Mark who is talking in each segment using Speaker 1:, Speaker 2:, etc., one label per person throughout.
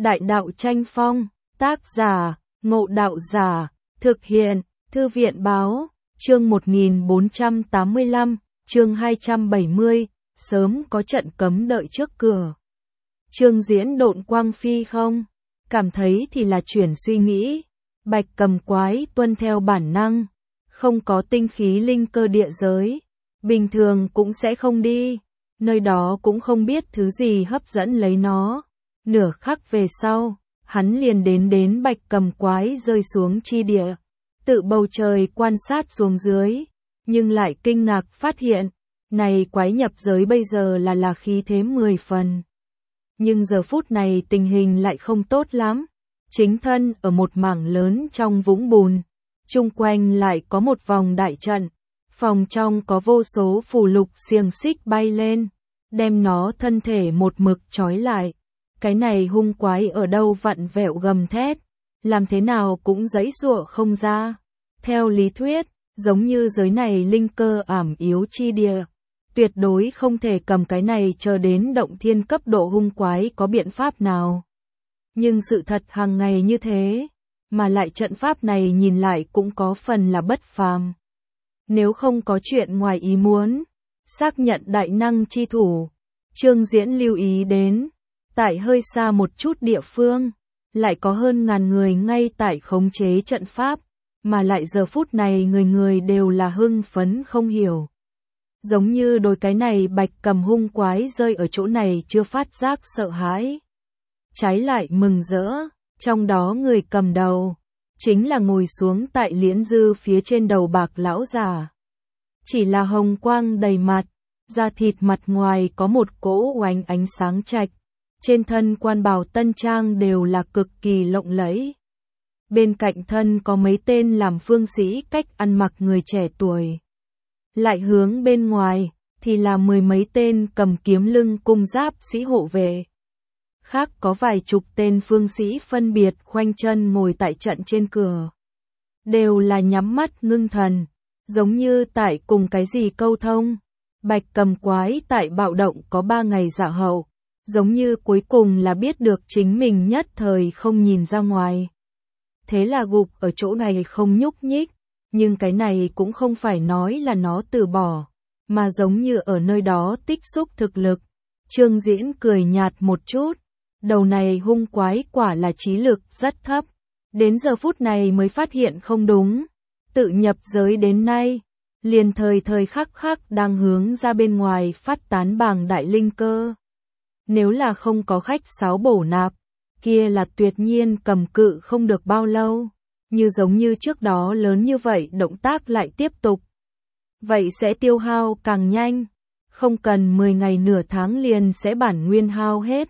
Speaker 1: Đại đạo tranh phong, tác giả, Ngộ Đạo Giả, thực hiện, Thư viện báo, chương 1485, chương 270, sớm có trận cấm đợi trước cửa. Chương diễn độn quang phi không? Cảm thấy thì là chuyển suy nghĩ. Bạch Cầm Quái tuân theo bản năng, không có tinh khí linh cơ địa giới, bình thường cũng sẽ không đi, nơi đó cũng không biết thứ gì hấp dẫn lấy nó. Nửa khắc về sau, hắn liền đến Bạch Cầm Quái rơi xuống chi địa, tự bầu trời quan sát xuống dưới, nhưng lại kinh ngạc phát hiện, này quái nhập giới bây giờ là khí thế 10 phần. Nhưng giờ phút này tình hình lại không tốt lắm, chính thân ở một mảng lớn trong vũng bùn, chung quanh lại có một vòng đại trận, phòng trong có vô số phù lục xiềng xích bay lên, đem nó thân thể một mực trói lại. Cái này hung quái ở đâu vặn vẹo gầm thét, làm thế nào cũng giãy giụa không ra. Theo lý thuyết, giống như giới này linh cơ ảm yếu chi địa, tuyệt đối không thể cầm cái này chờ đến động thiên cấp độ hung quái có biện pháp nào. Nhưng sự thật hàng ngày như thế, mà lại trận pháp này nhìn lại cũng có phần là bất phàm. Nếu không có chuyện ngoài ý muốn, xác nhận đại năng chi thủ, Chương Diễn lưu ý đến, tại hơi xa một chút địa phương, lại có hơn ngàn người ngay tại khống chế trận pháp, mà lại giờ phút này người người đều là hưng phấn không hiểu. Giống như đôi cái này Bạch Cầm hung quái rơi ở chỗ này chưa phát giác sợ hãi. Trái lại mừng rỡ, trong đó người cầm đầu, chính là ngồi xuống tại liễn dư phía trên đầu bạc lão già. Chỉ là hồng quang đầy mặt, da thịt mặt ngoài có một cỗ oánh ánh sáng trạch, trên thân quan bào tân trang đều là cực kỳ lộng lẫy. Bên cạnh thân có mấy tên làm phương sĩ cách ăn mặc người trẻ tuổi. Lại hướng bên ngoài, thì là mười mấy tên cầm kiếm lưng cung giáp sĩ hộ vệ. Khác có vài chục tên phương sĩ phân biệt khoanh chân ngồi tại trận trên cửa. Đều là nhắm mắt ngưng thần, giống như tại cùng cái gì câu thông. Bạch Cầm Quái tại bạo động có 3 ngày dạ hậu, giống như cuối cùng là biết được chính mình nhất thời không nhìn ra ngoài. Thế là gục ở chỗ này không nhúc nhích, nhưng cái này cũng không phải nói là nó từ bỏ, mà giống như ở nơi đó tích xúc thực lực. Chương Diễn cười nhạt một chút, đầu này hung quái quả là trí lực rất thấp, đến giờ phút này mới phát hiện không đúng, tự nhập giới đến nay, liền thời khắc đang hướng ra bên ngoài phát tán bàng đại linh cơ. Nếu là không có khách sáo bổ nạp, kia là tuyệt nhiên cầm cự không được bao lâu, như giống như trước đó lớn như vậy động tác lại tiếp tục. Vậy sẽ tiêu hao càng nhanh, không cần 10 ngày nửa tháng liền sẽ bản nguyên hao hết.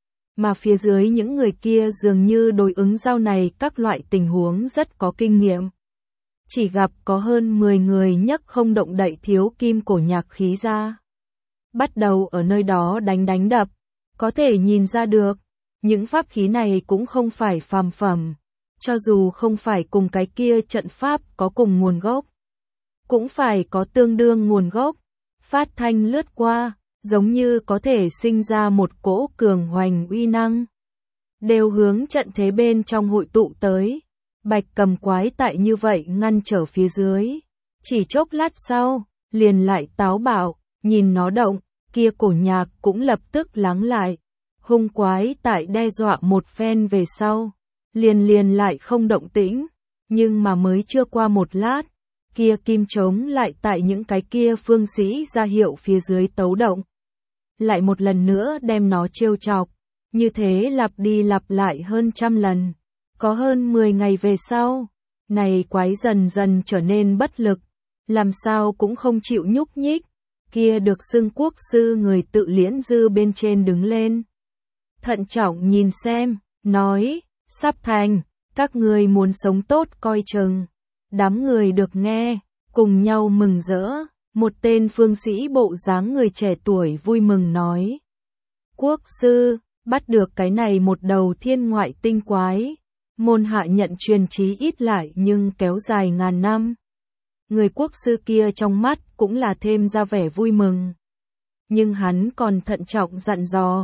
Speaker 1: Mà phía dưới những người kia dường như đối ứng giao này các loại tình huống rất có kinh nghiệm. Chỉ gặp có hơn 10 người nhấc không động đậy thiếu kim cổ nhạc khí ra. Bắt đầu ở nơi đó đánh đập, có thể nhìn ra được, những pháp khí này cũng không phải phàm phẩm, cho dù không phải cùng cái kia trận pháp có cùng nguồn gốc, cũng phải có tương đương nguồn gốc, phát thanh lướt qua, giống như có thể sinh ra một cỗ cường hoành uy năng. Đều hướng trận thế bên trong hội tụ tới, Bạch Cầm Quái tại như vậy ngăn trở phía dưới. Chỉ chốc lát sau, liền lại táo bạo, nhìn nó động, kia cổ nhạc cũng lập tức lắng lại. Hung quái tại đe dọa một phen về sau, liền lại không động tĩnh, nhưng mà mới chưa qua một lát, kia kim trống lại tại những cái kia phương sĩ ra hiệu phía dưới tấu động. Lại một lần nữa đem nó trêu chọc, như thế lặp đi lặp lại hơn 100 lần. Có hơn 10 ngày về sau, này quái dần dần trở nên bất lực, làm sao cũng không chịu nhúc nhích, kia được xưng quốc sư người tự liễn dư bên trên đứng lên. Thận trọng nhìn xem, nói, sắp thành, các người muốn sống tốt coi chừng. Đám người được nghe, cùng nhau mừng rỡ, một tên phương sĩ bộ dáng người trẻ tuổi vui mừng nói. Quốc sư, bắt được cái này một đầu thiên ngoại tinh quái, môn hạ nhận truyền chí ít lại nhưng kéo dài ngàn năm. Người quốc sư kia trong mắt cũng là thêm ra vẻ vui mừng. Nhưng hắn còn thận trọng dặn dò,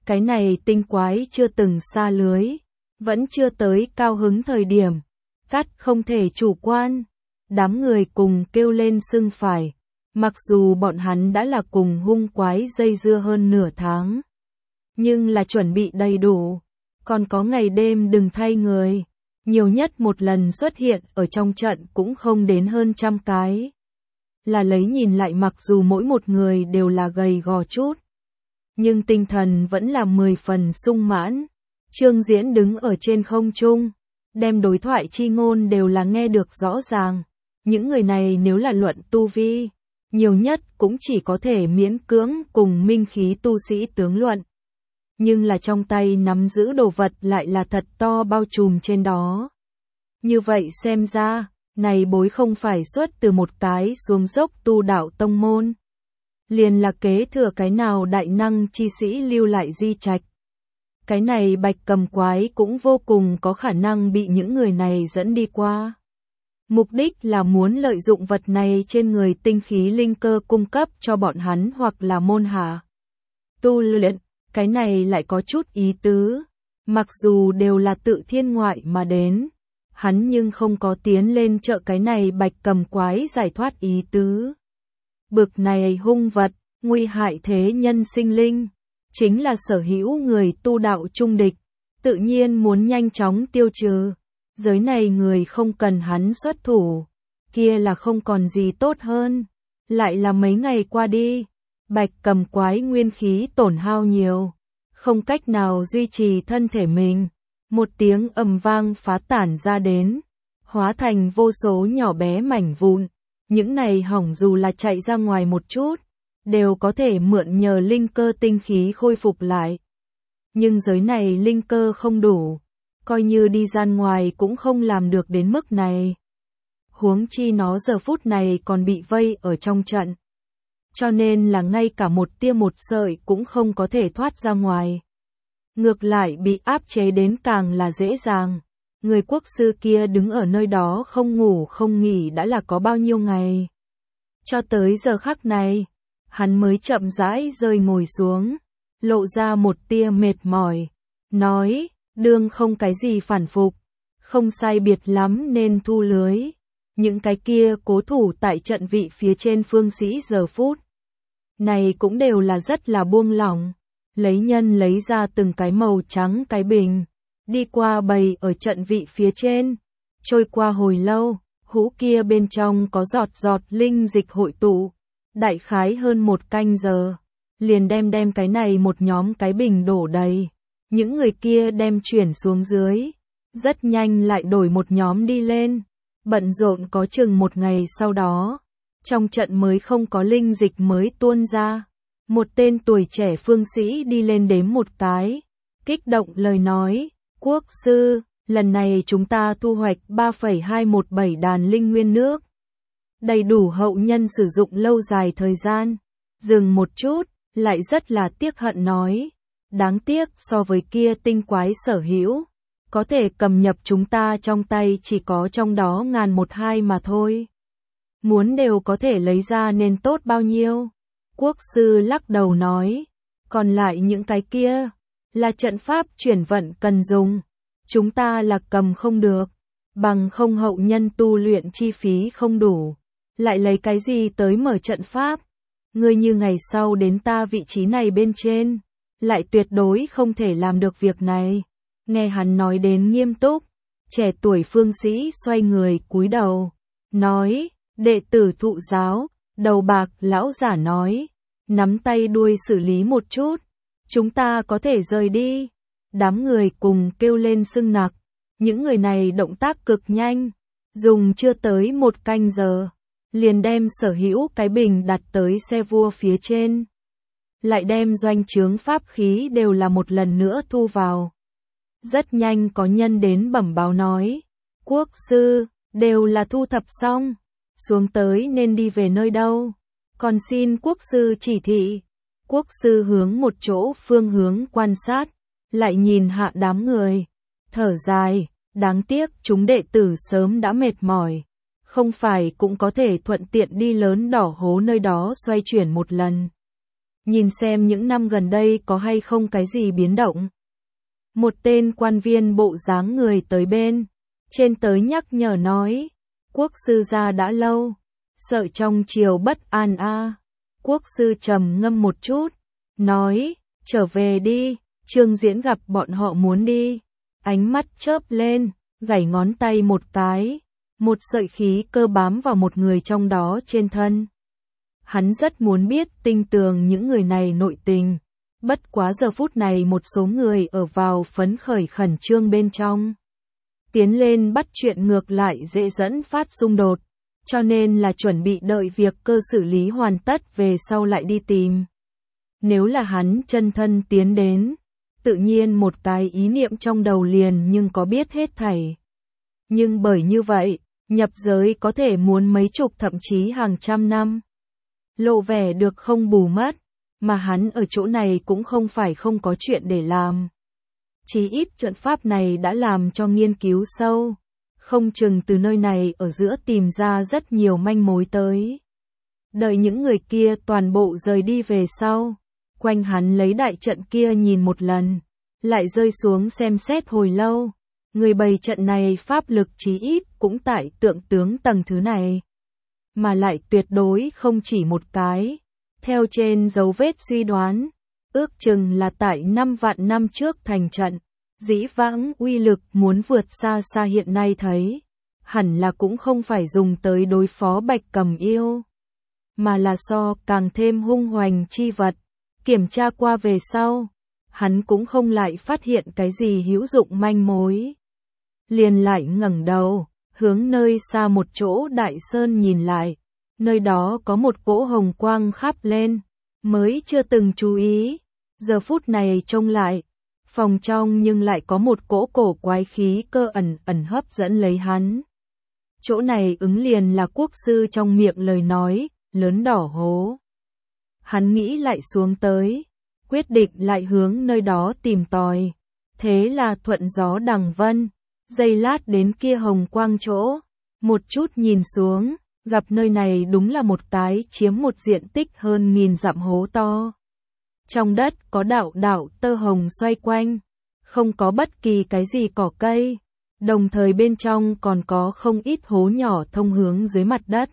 Speaker 1: Cái này tinh quái chưa từng xa lưới, vẫn chưa tới cao hứng thời điểm, cắt không thể chủ quan. Đám người cùng kêu lên sưng phải, mặc dù bọn hắn đã là cùng hung quái dây dưa hơn nửa tháng, nhưng là chuẩn bị đầy đủ, còn có ngày đêm đừng thay người, nhiều nhất một lần xuất hiện ở trong trận cũng không đến hơn 100 cái. Là lấy nhìn lại mặc dù mỗi một người đều là gầy gò chút, nhưng tinh thần vẫn là 10 phần sung mãn. Trương Diễn đứng ở trên không trung, đem đối thoại chi ngôn đều là nghe được rõ ràng. Những người này nếu là luận tu vi, nhiều nhất cũng chỉ có thể miễn cưỡng cùng minh khí tu sĩ tướng luận. Nhưng là trong tay nắm giữ đồ vật lại là thật to bao trùm trên đó. Như vậy xem ra, này bối không phải xuất từ một cái xuống dốc tu đạo tông môn. Liền là kế thừa cái nào đại năng chi sĩ lưu lại di trạch. Cái này bạch cầm quái cũng vô cùng có khả năng bị những người này dẫn đi qua. Mục đích là muốn lợi dụng vật này trên người tinh khí linh cơ cung cấp cho bọn hắn hoặc là môn hạ tu luyện, cái này lại có chút ý tứ. Mặc dù đều là tự thiên ngoại mà đến, hắn nhưng không có tiến lên trợ cái này bạch cầm quái giải thoát ý tứ. Bực này hung vật, nguy hại thế nhân sinh linh, chính là sở hữu người tu đạo trung địch, tự nhiên muốn nhanh chóng tiêu trừ. Giới này người không cần hắn xuất thủ, kia là không còn gì tốt hơn. Lại là mấy ngày qua đi, bạch cầm quái nguyên khí tổn hao nhiều, không cách nào duy trì thân thể mình. Một tiếng ầm vang phá tản ra đến, hóa thành vô số nhỏ bé mảnh vụn. Những này hỏng dù là chạy ra ngoài một chút, đều có thể mượn nhờ linh cơ tinh khí khôi phục lại. Nhưng giới này linh cơ không đủ, coi như đi ra ngoài cũng không làm được đến mức này. Huống chi nó giờ phút này còn bị vây ở trong trận. Cho nên là ngay cả một tia một sợi cũng không có thể thoát ra ngoài. Ngược lại bị áp chế đến càng là dễ dàng. Người quốc sư kia đứng ở nơi đó không ngủ không nghỉ đã là có bao nhiêu ngày. Cho tới giờ khắc này, hắn mới chậm rãi rơi ngồi xuống, lộ ra một tia mệt mỏi, nói, đương không cái gì phản phục, không sai biệt lắm nên thu lưới. Những cái kia cố thủ tại trận vị phía trên phương sĩ giờ phút này cũng đều là rất là buông lỏng, lấy nhân lấy ra từng cái màu trắng cái bình, đi qua bày ở trận vị phía trên, trôi qua hồi lâu, hũ kia bên trong có giọt giọt linh dịch hội tụ, đại khái hơn 1 canh giờ, liền đem cái này một nhóm cái bình đổ đầy. Những người kia đem chuyển xuống dưới, rất nhanh lại đổi một nhóm đi lên, bận rộn có chừng 1 ngày sau đó, trong trận mới không có linh dịch mới tuôn ra. Một tên tuổi trẻ phương sĩ đi lên đếm một cái, kích động lời nói, quốc sư, lần này chúng ta thu hoạch 3,217 đàn linh nguyên nước. Đầy đủ hậu nhân sử dụng lâu dài thời gian. Dừng một chút, lại rất là tiếc hận nói. Đáng tiếc so với kia tinh quái sở hữu, có thể cầm nhập chúng ta trong tay chỉ có trong đó 1001-2 mà thôi. Muốn đều có thể lấy ra nên tốt bao nhiêu. Quốc sư lắc đầu nói, còn lại những cái kia, là trận pháp chuyển vận cần dùng. Chúng ta là cầm không được, bằng không hậu nhân tu luyện chi phí không đủ. Lại lấy cái gì tới mở trận pháp? Ngươi như ngày sau đến ta vị trí này bên trên, lại tuyệt đối không thể làm được việc này. Nghe hắn nói đến nghiêm túc, trẻ tuổi phương sĩ xoay người cúi đầu, nói, đệ tử thụ giáo, đầu bạc lão giả nói, nắm tay đuôi xử lý một chút, chúng ta có thể rời đi. Đám người cùng kêu lên sưng nặc, những người này động tác cực nhanh, dùng chưa tới 1 canh giờ, liền đem sở hữu cái bình đặt tới xe vua phía trên. Lại đem doanh trướng pháp khí đều là một lần nữa thu vào. Rất nhanh có nhân đến bẩm báo nói, quốc sư, đều là thu thập xong, xuống tới nên đi về nơi đâu, còn xin quốc sư chỉ thị. Quốc sư hướng một chỗ phương hướng quan sát, lại nhìn hạ đám người, thở dài, đáng tiếc chúng đệ tử sớm đã mệt mỏi, không phải cũng có thể thuận tiện đi lớn đỏ hố nơi đó xoay chuyển một lần. nhìn xem những năm gần đây có hay không cái gì biến động. Một tên quan viên bộ dáng người tới bên trên tới nhắc nhở nói, quốc sư ra đã lâu, sợ trong triều bất an a. Quốc sư trầm ngâm một chút, nói, trở về đi, Trương Diễn gặp bọn họ muốn đi, ánh mắt chớp lên, gảy ngón tay một cái, một sợi khí cơ bám vào một người trong đó trên thân. Hắn rất muốn biết tinh tường những người này nội tình, bất quá giờ phút này một số người ở vào phấn khởi khẩn trương bên trong. Tiến lên bắt chuyện ngược lại dễ dẫn phát xung đột, cho nên là chuẩn bị đợi việc cơ xử lý hoàn tất về sau lại đi tìm. Nếu là hắn chân thân tiến đến, tự nhiên một cái ý niệm trong đầu liền nhưng có biết hết thảy. Nhưng bởi như vậy, nhập giới có thể muốn mấy chục thậm chí hàng trăm năm. Lộ vẻ được không bù mất, mà hắn ở chỗ này cũng không phải không có chuyện để làm. Chí ít trận pháp này đã làm cho nghiên cứu sâu, không chừng từ nơi này ở giữa tìm ra rất nhiều manh mối tới. Đợi những người kia toàn bộ rời đi về sau, quanh hắn lấy đại trận kia nhìn một lần, lại rơi xuống xem xét hồi lâu. Người bày trận này pháp lực chí ít cũng tại tượng tướng tầng thứ này, mà lại tuyệt đối không chỉ một cái. Theo trên dấu vết suy đoán, ước chừng là tại 5 vạn năm trước thành trận, dĩ vãng uy lực muốn vượt xa xa hiện nay thấy, hẳn là cũng không phải dùng tới đối phó Bạch Cầm Yêu, mà là so càng thêm hung hoành chi vật. Kiểm tra qua về sau, hắn cũng không lại phát hiện cái gì hữu dụng manh mối. Liền lại ngẩng đầu, hướng nơi xa một chỗ đại sơn nhìn lại, nơi đó có một cỗ hồng quang khắp lên, mới chưa từng chú ý, giờ phút này trông lại, phòng trong nhưng lại có một cỗ cổ quái khí cơ ẩn ẩn hấp dẫn lấy hắn. Chỗ này ứng liền là quốc sư trong miệng lời nói, lớn đỏ hố. Hắn nghĩ lại xuống tới, quyết định lại hướng nơi đó tìm tòi, thế là thuận gió đằng vân, giây lát đến kia hồng quang chỗ, một chút nhìn xuống, gặp nơi này đúng là một cái chiếm một diện tích hơn 1000 dặm hố to. Trong đất có đạo đạo tơ hồng xoay quanh, không có bất kỳ cái gì cỏ cây, đồng thời bên trong còn có không ít hố nhỏ thông hướng dưới mặt đất.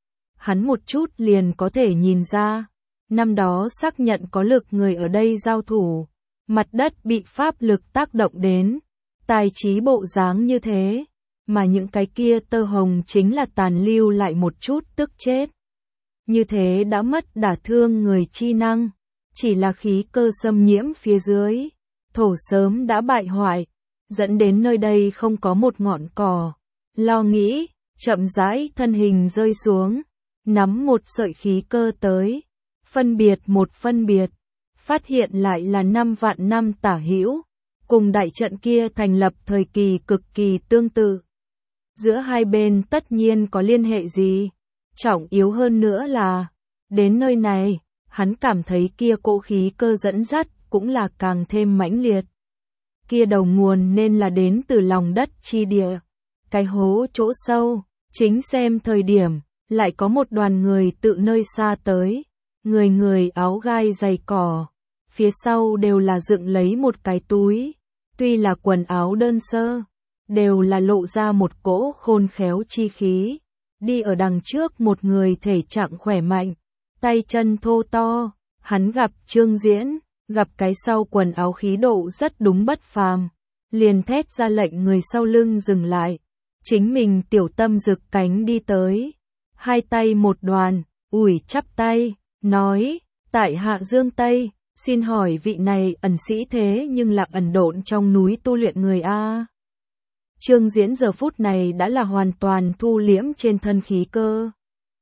Speaker 1: Hắn một chút liền có thể nhìn ra, năm đó xác nhận có lực người ở đây giao thủ, mặt đất bị pháp lực tác động đến, tài trí bộ dáng như thế, mà những cái kia tơ hồng chính là tàn lưu lại một chút tức chết. Như thế đã mất đả thương người chi năng, chỉ là khí cơ xâm nhiễm phía dưới, thổ sớm đã bại hoại, dẫn đến nơi đây không có một ngọn cỏ. Lo nghĩ, chậm rãi thân hình rơi xuống, nắm một sợi khí cơ tới, phân biệt, phát hiện lại là 5 vạn năm tả hữu, cùng đại trận kia thành lập thời kỳ cực kỳ tương tự. Giữa hai bên tất nhiên có liên hệ gì, trọng yếu hơn nữa là, đến nơi này, hắn cảm thấy kia cỗ khí cơ dẫn dắt cũng là càng thêm mãnh liệt. Kia đầu nguồn nên là đến từ lòng đất chi địa, cái hố chỗ sâu, chính xem thời điểm, lại có một đoàn người tự nơi xa tới, người người áo gai dày cỏ, phía sau đều là dựng lấy một cái túi, tuy là quần áo đơn sơ, đều là lộ ra một cỗ khôn khéo chi khí. Đi ở đằng trước một người thể trạng khỏe mạnh, tay chân thô to, hắn gặp Trương Diễn, gặp cái sau quần áo khí độ rất đúng bất phàm, liền thét ra lệnh người sau lưng dừng lại, chính mình tiểu tâm rực cánh đi tới, hai tay một đoàn, ủi chắp tay, nói, tại hạ Dương Tây, xin hỏi vị này ẩn sĩ thế nhưng là ẩn độn trong núi tu luyện người a. Trương Diễn giờ phút này đã là hoàn toàn thu liễm trên thân khí cơ.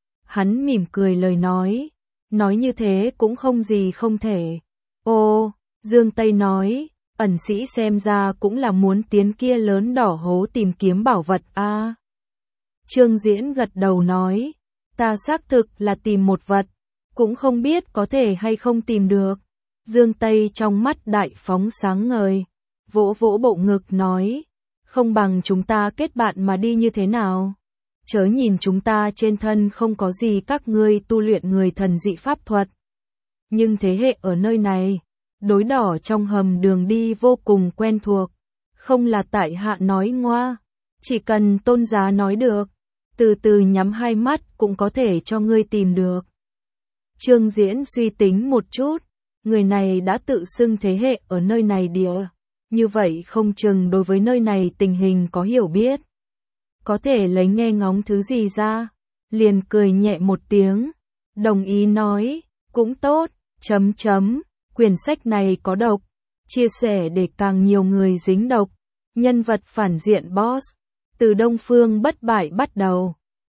Speaker 1: Hắn mỉm cười lời nói như thế cũng không gì không thể. Ô, Dương Tây nói, ẩn sĩ xem ra cũng là muốn tiến kia lớn đỏ hố tìm kiếm bảo vật a. Trương Diễn gật đầu nói, ta xác thực là tìm một vật, cũng không biết có thể hay không tìm được. Dương Tây trong mắt đại phóng sáng ngời, vỗ vỗ bộ ngực nói, không bằng chúng ta kết bạn mà đi như thế nào? Chớ nhìn chúng ta trên thân không có gì các ngươi tu luyện người thần dị pháp thuật. nhưng thế hệ ở nơi này, đối đỏ trong hầm đường đi vô cùng quen thuộc. Không là tại hạ nói ngoa, chỉ cần Tôn giá nói được, từ từ nhắm hai mắt cũng có thể cho ngươi tìm được. Trương Diễn suy tính một chút, người này đã tự xưng thế hệ ở nơi này địa, như vậy không chừng đối với nơi này tình hình có hiểu biết. Có thể lấy nghe ngóng thứ gì ra, liền cười nhẹ một tiếng, đồng ý nói, cũng tốt, quyển sách này có độc, chia sẻ để càng nhiều người dính độc, nhân vật phản diện boss, từ Đông Phương bất bại bắt đầu,